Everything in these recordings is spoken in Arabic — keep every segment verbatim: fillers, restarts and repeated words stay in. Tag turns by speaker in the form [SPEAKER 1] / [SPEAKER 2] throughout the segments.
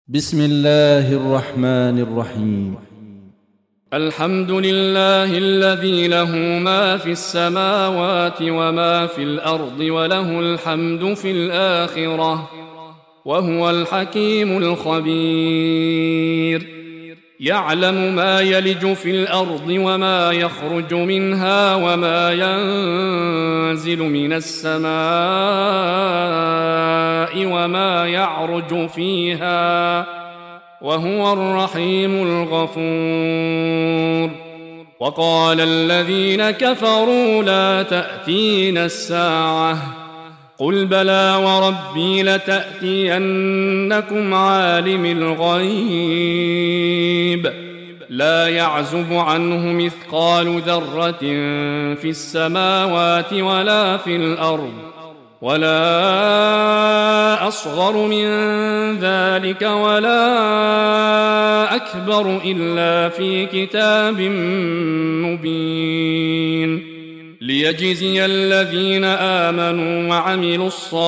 [SPEAKER 1] بسم الله الرحمن الرحيم.
[SPEAKER 2] الحمد لله الذي له ما في السماوات وما في الأرض وله الحمد في الآخرة وهو الحكيم الخبير. يعلم ما يلج في الأرض وما يخرج منها وما ينزل من السماء وما يعرج فيها وهو الرحيم الغفور. وقال الذين كفروا لا تأتينا الساعة قل بلى وربي لتأتينكم عالم الغيب لا يعزب عنه مثقال ذرة في السماوات ولا في الأرض ولا أصغر من ذلك ولا أكبر إلا في كتاب مبين ليجزي الذين آمنوا وعملوا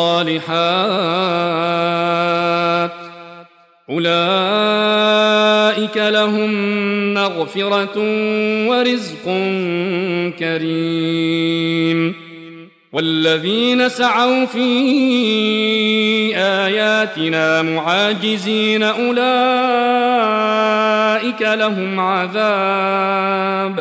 [SPEAKER 2] الصالحات أولئك لهم مغفرة ورزق كريم. والذين سعوا في آياتنا معاجزين أولئك لهم عذاب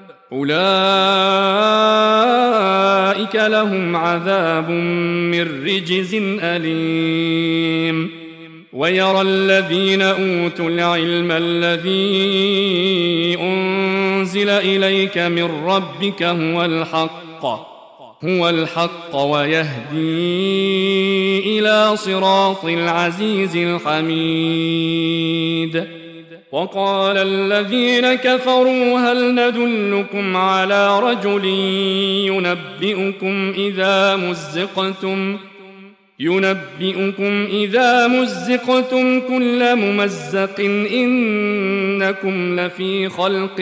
[SPEAKER 2] أولئك لهم عذاب من رجز أليم. ويرى الذين أوتوا العلم الذي أنزل إليك من ربك هو الحق هو الحق ويهدي إلى صراط العزيز الحميد. وقال الذين كفروا هل ندلكم على رجل ينبئكم إذا مزقتم ينبئكم إذا مزقتم كل ممزق إنكم لفي خلق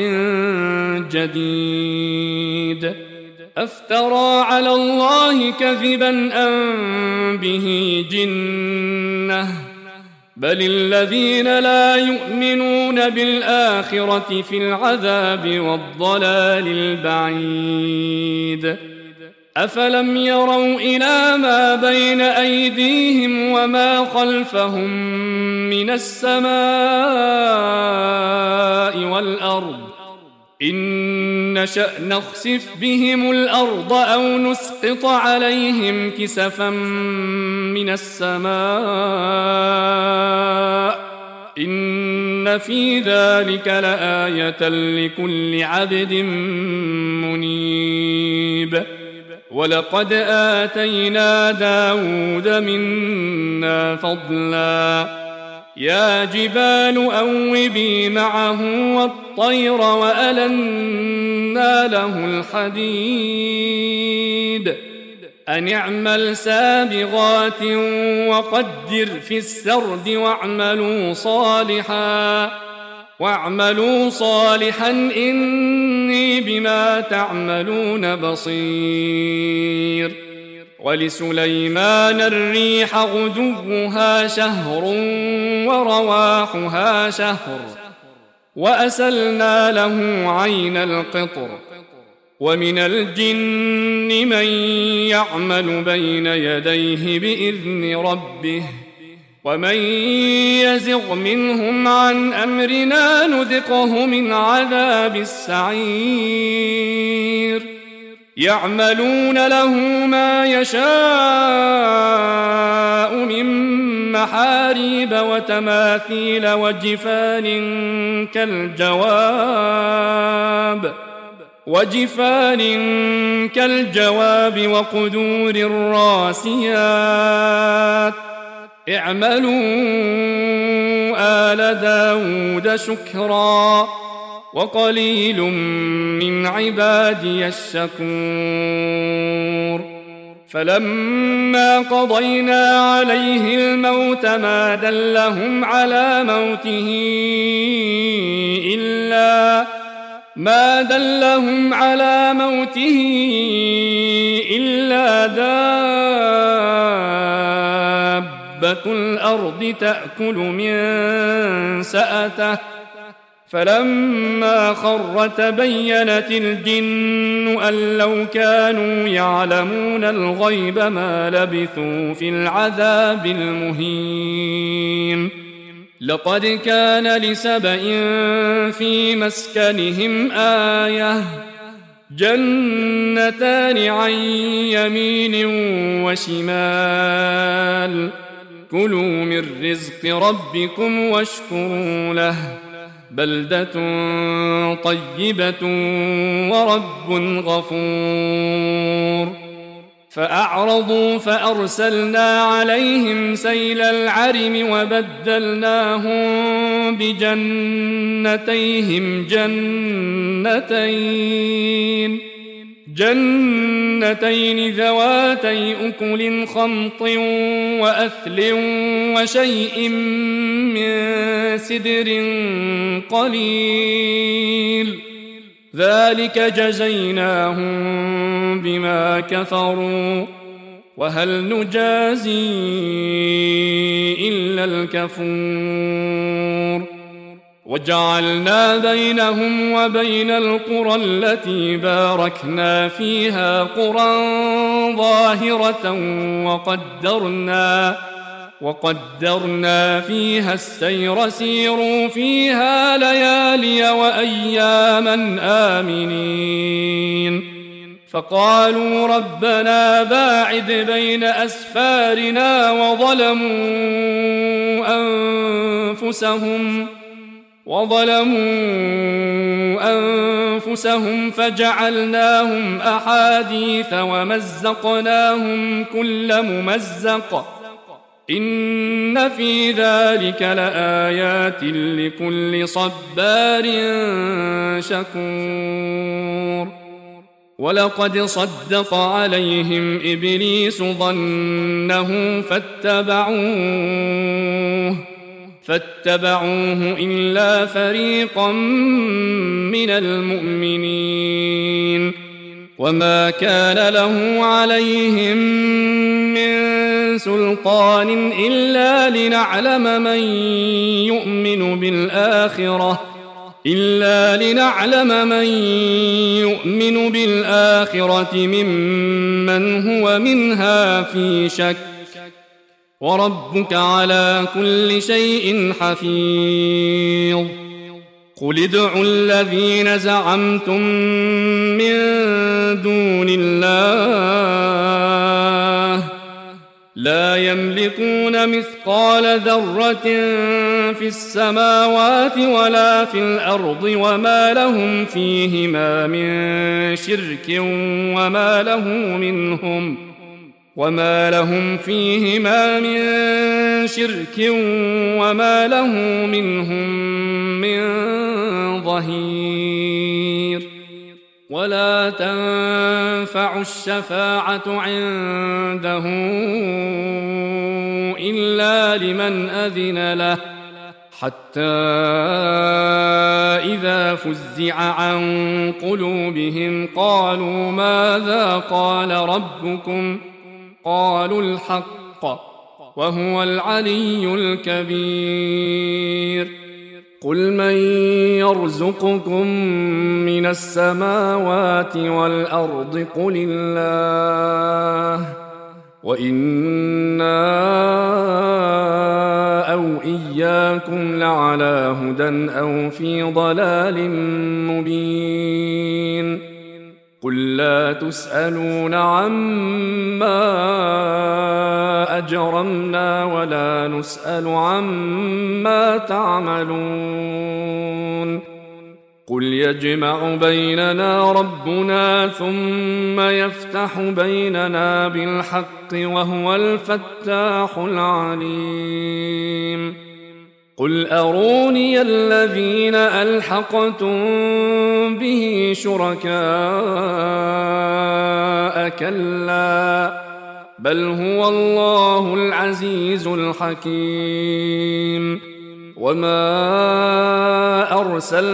[SPEAKER 2] جديد أفترى على الله كذبا أم به جنة بل الذين لا يؤمنون بالآخرة في العذاب والضلال البعيد. أفلم يروا إلى ما بين أيديهم وما خلفهم من السماء والأرض إن نشأ نخسف بهم الأرض أو نسقط عليهم كسفا من السماء إن في ذلك لآية لكل عبد منيب. ولقد آتينا داود منا فضلا يا جبال أوبي معه والطير وألنا له الحديد أن اعمل سابغات وقدر في السرد واعملوا صالحا واعملوا صالحا إني بما تعملون بصير. ولسليمان الريح غدوها شهر ورواحها شهر وأسلنا له عين القطر. ومن الجن من يعمل بين يديه بإذن ربه ومن يزغ منهم عن أمرنا نذقه من عذاب السعير. يعملون له ما يشاء من محاريب وتماثيل وجفان كالجواب وجفان كالجواب وقدور الراسيات اعملوا آل داود شكرا وقليل من عبادي الشكور. فلما قضينا عليه الموت ما دلهم على موته إلا ما دلهم على موته إلا دابة دابة الأرض تأكل من سأته فلما خر تبينت الجن أن لو كانوا يعلمون الغيب ما لبثوا في العذاب المهين لقد كان لسبإ في مسكنهم آية جنتان عن يمين وشمال كلوا من رزق ربكم واشكروا له بلدة طيبة ورب غفور فأعرضوا فأرسلنا عليهم سيل العرم وبدلناهم بجنتيهم جنتين جنتين ذواتي أكل خمط وأثل وشيء من سدر قليل ذلك جزيناهم بما كفروا وهل نجازي إلا الكفور وجعلنا بينهم وبين القرى التي باركنا فيها قرى ظاهرة وقدرنا وقدرنا فيها السير سيروا فيها ليالي وأياما آمنين فقالوا ربنا باعد بين أسفارنا وظلموا أنفسهم وظلموا أنفسهم فجعلناهم أحاديث ومزقناهم كل ممزق إن في ذلك لآيات لكل صبار شكور ولقد صدق عليهم إبليس ظنه فاتبعوه فاتبعوه إلا فريقا من المؤمنين وما كان له عليهم من سلطان إلا لنعلم من يؤمن بالآخرة إلا لنعلم من يؤمن بالآخرة ممن هو منها في شك وربك على كل شيء حفيظ قل ادعوا الذين زعمتم من دون الله لا يملكون مثقال ذرة في السماوات ولا في الأرض وما لهم فيهما من شرك وما له منهم وما لهم فيهما من شرك وما له منهم من ظهير ولا تنفع الشفاعة عنده إلا لمن أذن له حتى إذا فزع عن قلوبهم قالوا ماذا قال ربكم قالوا الحق وهو العلي الكبير قل من يرزقكم من السماوات والأرض قل الله وإنا أو إياكم لعلى هدى أو في ضلال مبين قل لا تسألون عما أجرمنا ولا نسأل عما تعملون قل يجمع بيننا ربنا ثم يفتح بيننا بالحق وهو الفتاح العليم قل أروني الذين ألحقتم به شركاء كلا بل هو الله العزيز الحكيم وما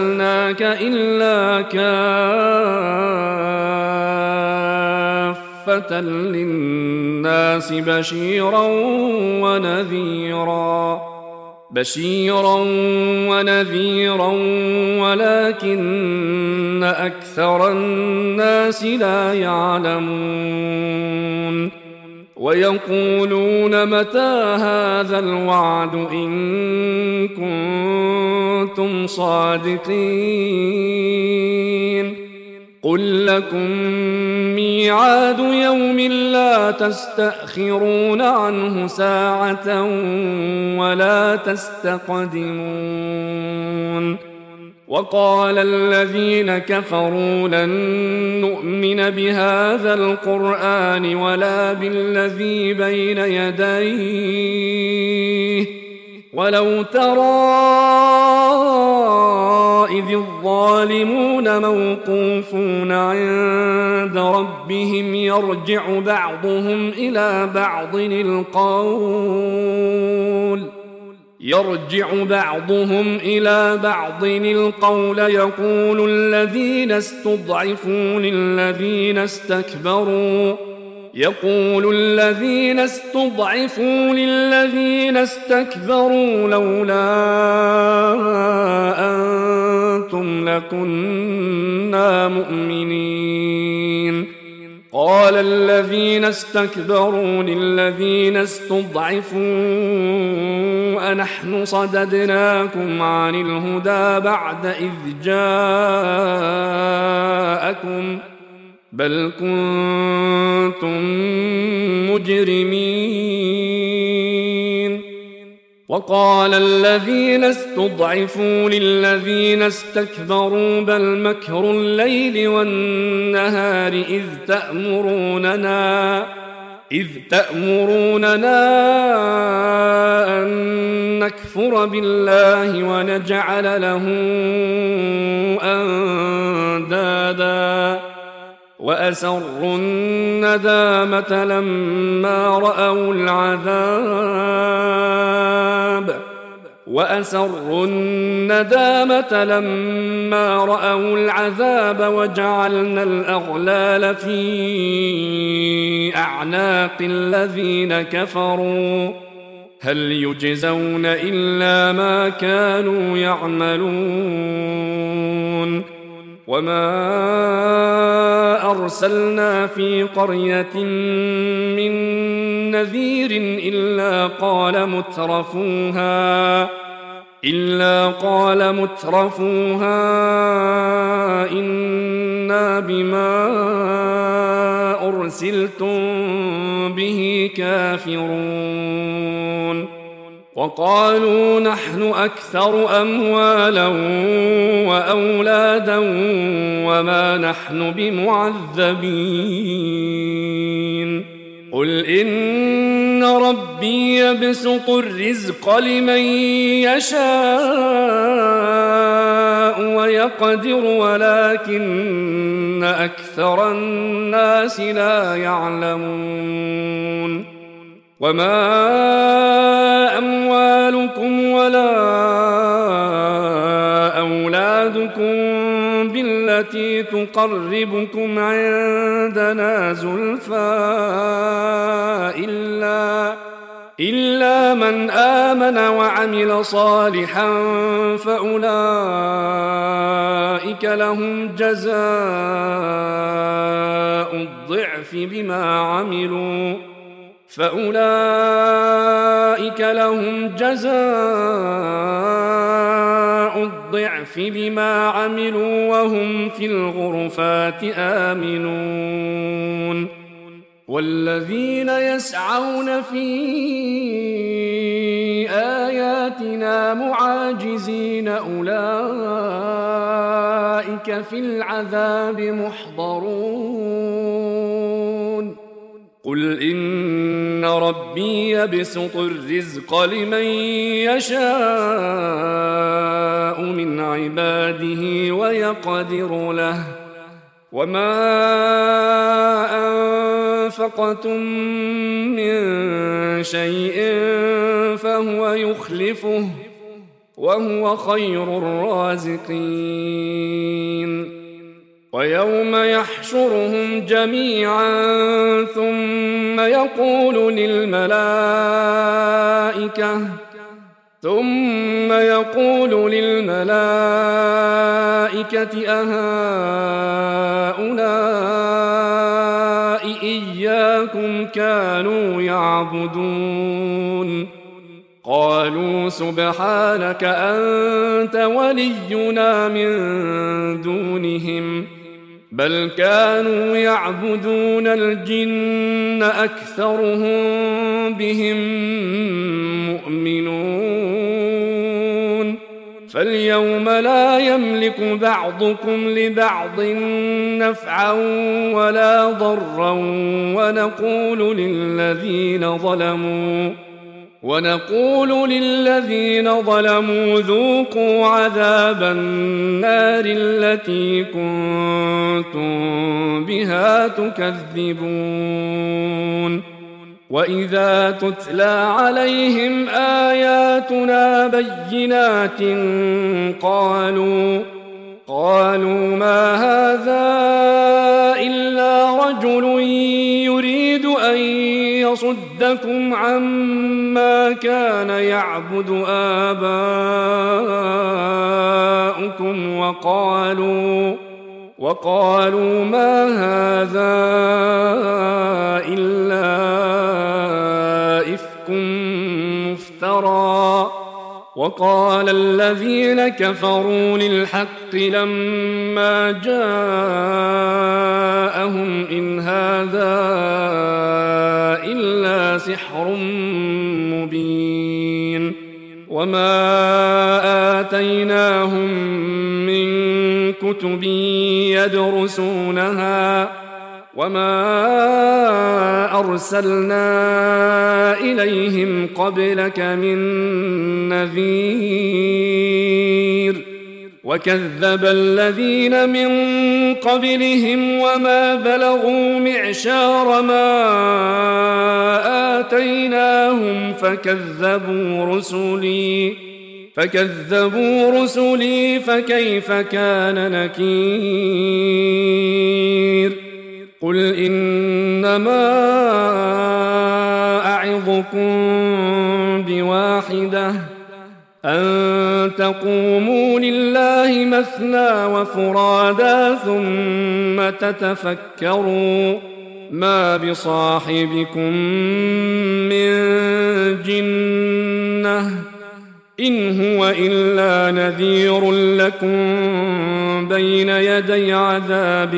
[SPEAKER 2] أرسلناك إلا كافة كافة للناس بشيرا ونذيرا بشيرا ونذيرا ولكن أكثر الناس لا يعلمون ويقولون متى هذا الوعد إن كنتم صادقين قل لكم ميعاد يوم لا تستأخرون عنه ساعة ولا تستقدمون وقال الذين كفروا لن نؤمن بهذا القرآن ولا بالذي بين يديه ولو ترى إذ الظالمون موقوفون عند ربهم يرجع بعضهم إلى بعض القول يرجع بعضهم إلى بعض القول يقول الذين استضعفوا للذين استكبروا يقول الذين استضعفوا للذين استكبروا لولا أنتم لكنا مؤمنين قال الذين استكبروا للذين استضعفوا أنحن صددناكم عن الهدى بعد إذ جاءكم بل كنتم مجرمين وقال الذين استضعفوا للذين استكبروا بل مكر الليل والنهار إذ تأمروننا إذ تأمروننا أن نكفر بالله ونجعل له أندادا وأسروا الندامة لما رأوا العذاب وأسروا الندامة لما رأوا العذاب وجعلنا الأغلال في أعناق الذين كفروا هل يجزون إلا ما كانوا يعملون وما أرسلنا في قرية من نذير إلا قال مترفوها إلا قال مترفوها إنا بما أرسلتم به كافرون وقالوا نحن أكثر أموالا وأولادا وما نحن بمعذبين قل إن ربي يبسط الرزق لمن يشاء ويقدر ولكن أكثر الناس لا يعلمون وما أموالكم ولا أولادكم بالتي تقربكم عندنا زلفى إلا إلا من آمن وعمل صالحا فأولئك لهم جزاء الضعف بما عملوا فأولئك لهم جزاء الضعف بما عملوا وهم في الغرفات آمنون والذين يسعون في آياتنا معاجزين أولئك في العذاب محضرون قل إن ربي يبسط الرزق لمن يشاء من عباده ويقدر له وما أنفقتم من شيء فهو يخلفه وهو خير الرازقين ويوم يحشرهم جميعا ثم يقول للملائكة ثم يقول للملائكة أهؤلاء إياكم كانوا يعبدون قالوا سبحانك أنت ولينا من دونهم بل كانوا يعبدون الجن أكثرهم بهم مؤمنون فاليوم لا يملك بعضكم لبعض نفعا ولا ضرا ونقول للذين ظلموا ونقول للذين ظلموا ذوقوا عذاب النار التي كنتم بها تكذبون وإذا تتلى عليهم آياتنا بينات قالوا قالوا ما هذا إلا رجل يريد أن يصدكم عما كان يعبد آباؤكم وقالوا وقالوا ما هذا إلا إفك مفترى وقال الذين كفروا للحق لما جاءهم إن هذا إلا سحر مبين وما آتيناهم من كتب يدرسونها وما أرسلنا إليهم قبلك من نذير وكذب الذين من قبلهم وما بلغوا معشار ما آتيناهم فكذبوا رسلي فكذبوا رسلي فكيف كان نكير قل إنما أعظكم بواحدة أن تقوموا لله مثنى وفرادا ثم تتفكروا ما بصاحبكم من جنة إن هو إلا نذير لكم بين يدي عذاب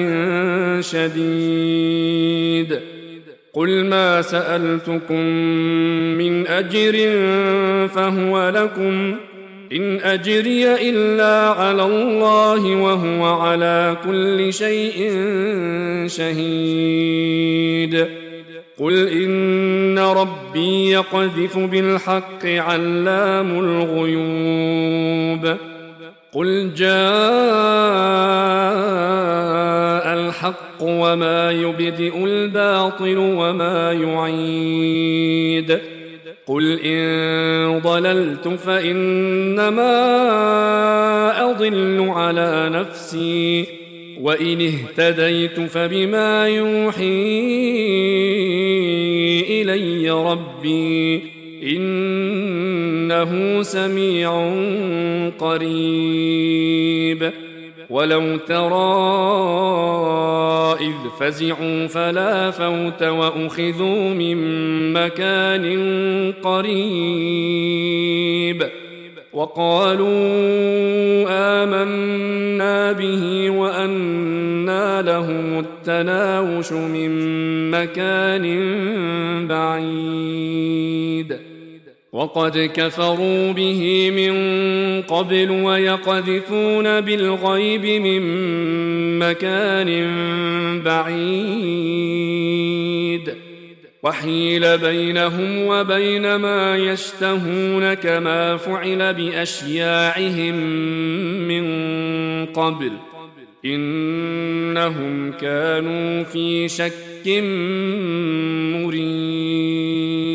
[SPEAKER 2] شديد قل ما سألتكم من أجر فهو لكم إن أجري إلا على الله وهو على كل شيء شهيد قل إن ربي يقذف بالحق علام الغيوب قل جاء الحق وما يبدئ الباطل وما يعيد قل إن ضللت فإنما أضل على نفسي وإن اهتديت فبما يوحي إلي ربي إنه سميع قريب ولو ترى إذ فزعوا فلا فوت وأخذوا من مكان قريب وقالوا آمنا به وأنى لهم التناوش من مكان بعيد وقد كفروا به من قبل ويقذفون بالغيب من مكان بعيد وحيل بينهم وبين ما يشتهون كما فعل بأشياعهم من قبل إنهم كانوا في شك مريب